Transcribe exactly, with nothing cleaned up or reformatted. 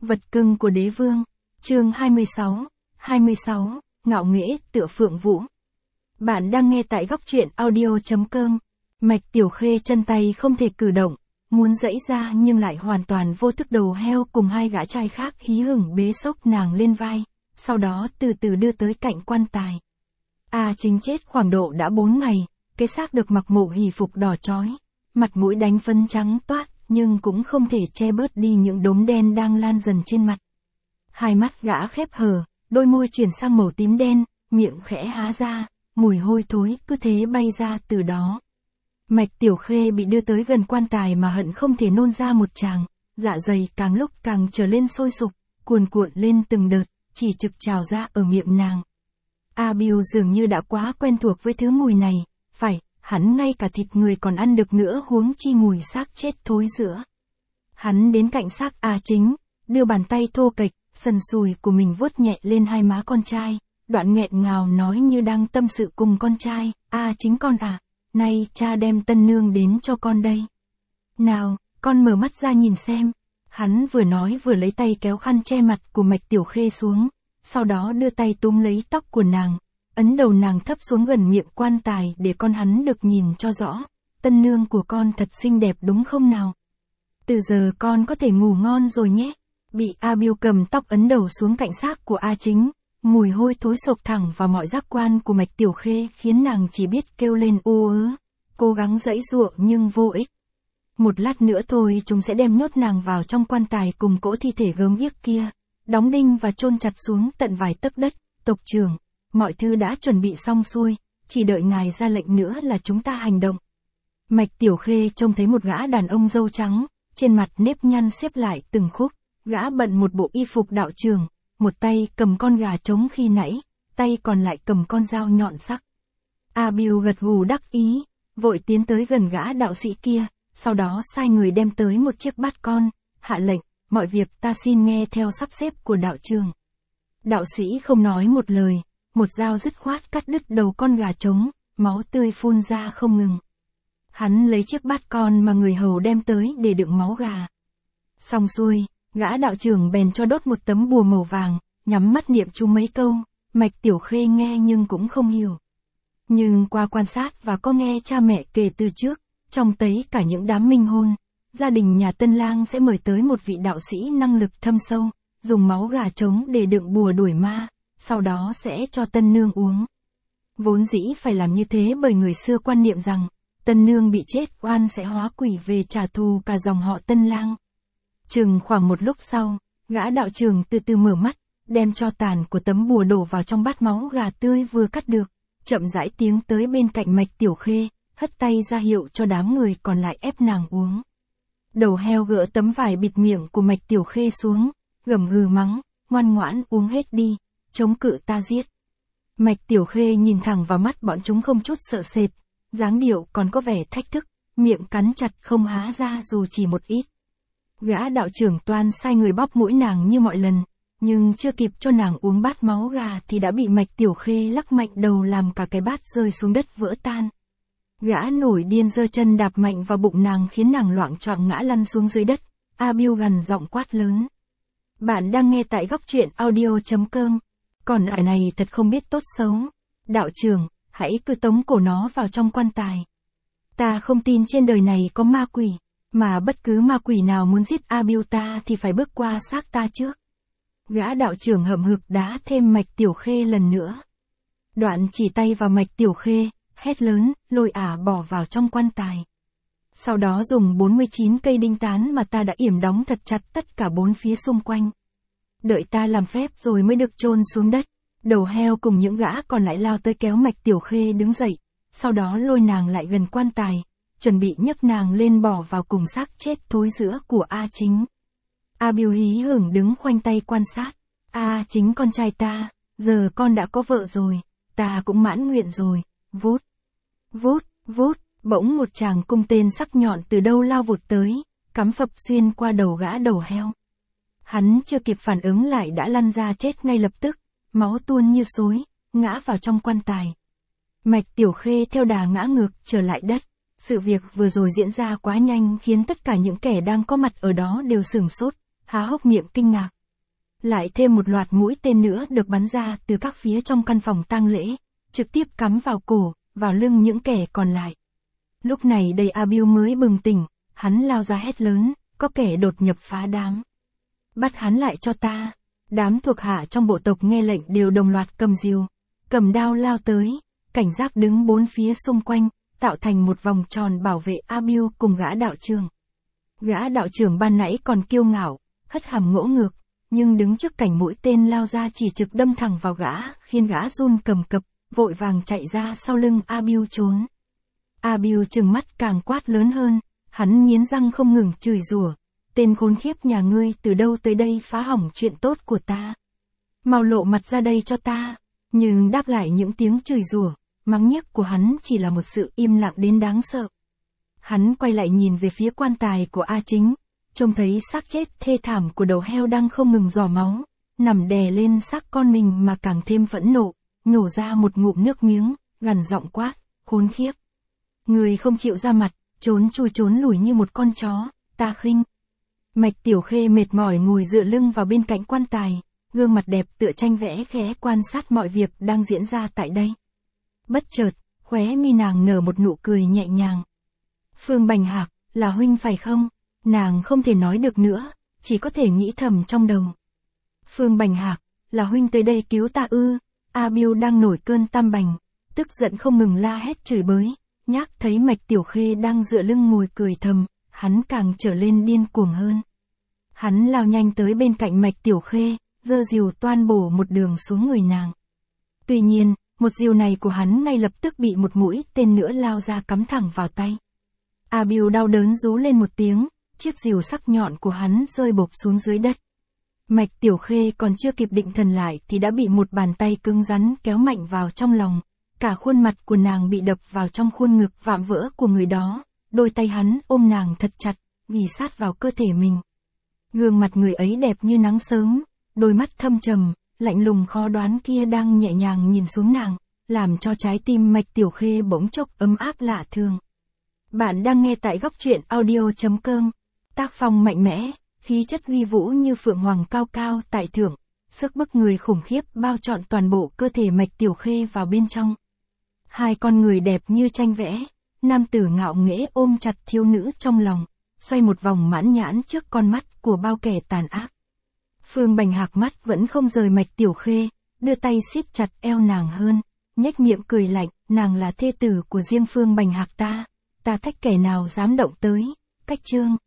Vật cưng của đế vương. Chương hai mươi sáu. hai mươi sáu, ngạo nghễ tựa Phượng Vũ. Bạn đang nghe tại góc truyện audio chấm com. Mạch Tiểu Khê chân tay không thể cử động, muốn giãy ra nhưng lại hoàn toàn vô thức. Đầu heo cùng hai gã trai khác hí hửng bế xốc nàng lên vai, sau đó từ từ đưa tới cạnh quan tài. A Chính chết khoảng độ đã bốn ngày, cái xác được mặc mộ hỷ phục đỏ chói, mặt mũi đánh phấn trắng toát, nhưng cũng không thể che bớt đi những đốm đen đang lan dần trên mặt. Hai mắt gã khép hờ, đôi môi chuyển sang màu tím đen, miệng khẽ há ra, mùi hôi thối cứ thế bay ra từ đó. Mạch Tiểu Khê bị đưa tới gần quan tài mà hận không thể nôn ra một tràng, dạ dày càng lúc càng trở lên sôi sục, cuồn cuộn lên từng đợt, chỉ trực trào ra ở miệng nàng. A Biêu dường như đã quá quen thuộc với thứ mùi này, phải, hắn ngay cả thịt người còn ăn được nữa, huống chi mùi xác chết thối rữa. Hắn đến cạnh xác A Chính, đưa bàn tay thô kệch, sần sùi của mình vuốt nhẹ lên hai má con trai, đoạn nghẹn ngào nói như đang tâm sự cùng con trai, A Chính con à, nay cha đem tân nương đến cho con đây. Nào, con mở mắt ra nhìn xem. Hắn vừa nói vừa lấy tay kéo khăn che mặt của Mạch Tiểu Khê xuống, sau đó đưa tay túm lấy tóc của nàng, ấn đầu nàng thấp xuống gần miệng quan tài để con hắn được nhìn cho rõ. Tân nương của con thật xinh đẹp đúng không nào? Từ giờ con có thể ngủ ngon rồi nhé. Bị A Biêu cầm tóc ấn đầu xuống cạnh xác của A Chính, mùi hôi thối sộc thẳng vào mọi giác quan của Mạch Tiểu Khê khiến nàng chỉ biết kêu lên ô ớ, cố gắng giãy giụa nhưng vô ích. Một lát nữa thôi chúng sẽ đem nhốt nàng vào trong quan tài cùng cỗ thi thể gớm ghiếc kia, đóng đinh và chôn chặt xuống tận vài tấc đất. Tộc trưởng, mọi thứ đã chuẩn bị xong xuôi, chỉ đợi ngài ra lệnh nữa là chúng ta hành động. Mạch Tiểu Khê trông thấy một gã đàn ông râu trắng, trên mặt nếp nhăn xếp lại từng khúc, gã bận một bộ y phục đạo trưởng, một tay cầm con gà trống khi nãy, tay còn lại cầm con dao nhọn sắc. A Biêu gật gù đắc ý, vội tiến tới gần gã đạo sĩ kia, sau đó sai người đem tới một chiếc bát con, hạ lệnh, mọi việc ta xin nghe theo sắp xếp của đạo trưởng. Đạo sĩ không nói một lời, một dao dứt khoát cắt đứt đầu con gà trống, máu tươi phun ra không ngừng. Hắn lấy chiếc bát con mà người hầu đem tới để đựng máu gà. Xong xuôi, gã đạo trưởng bèn cho đốt một tấm bùa màu vàng, nhắm mắt niệm chú mấy câu. Mạch Tiểu Khê nghe nhưng cũng không hiểu. Nhưng qua quan sát và có nghe cha mẹ kể từ trước, trong tấy cả những đám minh hôn, gia đình nhà tân lang sẽ mời tới một vị đạo sĩ năng lực thâm sâu, dùng máu gà trống để đựng bùa đuổi ma, sau đó sẽ cho tân nương uống. Vốn dĩ phải làm như thế bởi người xưa quan niệm rằng, tân nương bị chết oan sẽ hóa quỷ về trả thù cả dòng họ tân lang. Chừng khoảng một lúc sau, gã đạo trưởng từ từ mở mắt, đem cho tàn của tấm bùa đổ vào trong bát máu gà tươi vừa cắt được, chậm rãi tiến tới bên cạnh Mạch Tiểu Khê, hất tay ra hiệu cho đám người còn lại ép nàng uống. Đầu heo gỡ tấm vải bịt miệng của Mạch Tiểu Khê xuống, gầm gừ mắng, ngoan ngoãn uống hết đi, chống cự ta giết. Mạch Tiểu Khê nhìn thẳng vào mắt bọn chúng không chút sợ sệt, dáng điệu còn có vẻ thách thức, miệng cắn chặt không há ra dù chỉ một ít. Gã đạo trưởng toan sai người bóp mũi nàng như mọi lần, nhưng chưa kịp cho nàng uống bát máu gà thì đã bị Mạch Tiểu Khê lắc mạnh đầu làm cả cái bát rơi xuống đất vỡ tan. Gã nổi điên giơ chân đạp mạnh vào bụng nàng khiến nàng loạng choạng ngã lăn xuống dưới đất. A Biêu gằn giọng quát lớn. Bạn đang nghe tại góc truyện audio chấm com. Còn ải này thật không biết tốt xấu. Đạo trưởng, hãy cứ tống cổ nó vào trong quan tài. Ta không tin trên đời này có ma quỷ, mà bất cứ ma quỷ nào muốn giết A Biêu ta thì phải bước qua xác ta trước. Gã đạo trưởng hậm hực đá thêm Mạch Tiểu Khê lần nữa. Đoạn chỉ tay vào Mạch Tiểu Khê, hét lớn, lôi ả bỏ vào trong quan tài. Sau đó dùng bốn mươi chín cây đinh tán mà ta đã yểm đóng thật chặt tất cả bốn phía xung quanh. Đợi ta làm phép rồi mới được chôn xuống đất. Đầu heo cùng những gã còn lại lao tới kéo Mạch Tiểu Khê đứng dậy, sau đó lôi nàng lại gần quan tài, chuẩn bị nhấc nàng lên bỏ vào cùng xác chết thối rữa của A Chính. A Biêu hí hửng đứng khoanh tay quan sát. A Chính con trai ta, giờ con đã có vợ rồi, ta cũng mãn nguyện rồi. Vút, vút, vút, bỗng một tràng cung tên sắc nhọn từ đâu lao vụt tới, cắm phập xuyên qua đầu gã đầu heo. Hắn chưa kịp phản ứng lại đã lăn ra chết ngay lập tức, máu tuôn như xối, ngã vào trong quan tài. Mạch Tiểu Khê theo đà ngã ngược trở lại đất. Sự việc vừa rồi diễn ra quá nhanh khiến tất cả những kẻ đang có mặt ở đó đều sửng sốt, há hốc miệng kinh ngạc. Lại thêm một loạt mũi tên nữa được bắn ra từ các phía trong căn phòng tang lễ, trực tiếp cắm vào cổ, vào lưng những kẻ còn lại. Lúc này đây Abiu mới bừng tỉnh, hắn lao ra hét lớn, có kẻ đột nhập phá đám. Bắt hắn lại cho ta. Đám thuộc hạ trong bộ tộc nghe lệnh đều đồng loạt cầm rìu, cầm đao lao tới, cảnh giác đứng bốn phía xung quanh, tạo thành một vòng tròn bảo vệ Abiu cùng gã đạo trưởng. Gã đạo trưởng ban nãy còn kiêu ngạo, hất hàm ngỗ ngược, nhưng đứng trước cảnh mũi tên lao ra chỉ trực đâm thẳng vào gã, khiến gã run cầm cập, vội vàng chạy ra sau lưng Abiu trốn. Abiu trừng mắt càng quát lớn hơn, hắn nghiến răng không ngừng chửi rủa, tên khốn khiếp nhà ngươi từ đâu tới đây phá hỏng chuyện tốt của ta. Mau lộ mặt ra đây cho ta. Nhưng đáp lại những tiếng chửi rủa, mắng nhiếc của hắn chỉ là một sự im lặng đến đáng sợ. Hắn quay lại nhìn về phía quan tài của A Chính, trông thấy xác chết thê thảm của đầu heo đang không ngừng rò máu, nằm đè lên xác con mình mà càng thêm phẫn nộ, nhổ ra một ngụm nước miếng, gằn giọng quát, khốn khiếp. Người không chịu ra mặt, trốn chui trốn lủi như một con chó, ta khinh. Mạch Tiểu Khê mệt mỏi ngồi dựa lưng vào bên cạnh quan tài, gương mặt đẹp tựa tranh vẽ khẽ quan sát mọi việc đang diễn ra tại đây. Bất chợt, khóe mi nàng nở một nụ cười nhẹ nhàng. Phương Bành Hạc, là huynh phải không? Nàng không thể nói được nữa, chỉ có thể nghĩ thầm trong đầu. Phương Bành Hạc, là huynh tới đây cứu ta ư? Abiu đang nổi cơn tam bành, tức giận không ngừng la hét chửi bới. Nhác thấy Mạch Tiểu Khê đang dựa lưng ngồi cười thầm, hắn càng trở lên điên cuồng hơn. Hắn lao nhanh tới bên cạnh Mạch Tiểu Khê, giơ rìu toan bổ một đường xuống người nàng. Tuy nhiên, một rìu này của hắn ngay lập tức bị một mũi tên nữa lao ra cắm thẳng vào tay. Abiu đau đớn rú lên một tiếng, chiếc rìu sắc nhọn của hắn rơi bộp xuống dưới đất. Mạch Tiểu Khê còn chưa kịp định thần lại thì đã bị một bàn tay cứng rắn kéo mạnh vào trong lòng. Cả khuôn mặt của nàng bị đập vào trong khuôn ngực vạm vỡ của người đó, đôi tay hắn ôm nàng thật chặt, ghì sát vào cơ thể mình. Gương mặt người ấy đẹp như nắng sớm, đôi mắt thâm trầm, lạnh lùng khó đoán kia đang nhẹ nhàng nhìn xuống nàng, làm cho trái tim Mạch Tiểu Khê bỗng chốc ấm áp lạ thường. Bạn đang nghe tại góc truyện audio chấm com. Tác phong mạnh mẽ, khí chất uy vũ như phượng hoàng cao cao tại thượng, sức bức người khủng khiếp bao trọn toàn bộ cơ thể Mạch Tiểu Khê vào bên trong. Hai con người đẹp như tranh vẽ, nam tử ngạo nghễ ôm chặt thiếu nữ trong lòng, xoay một vòng mãn nhãn trước con mắt của bao kẻ tàn ác. Phương Bành Hạc mắt vẫn không rời Mạch Tiểu Khê, đưa tay siết chặt eo nàng hơn, nhếch miệng cười lạnh, nàng là thê tử của riêng Phương Bành Hạc ta, ta thách kẻ nào dám động tới. Cách chương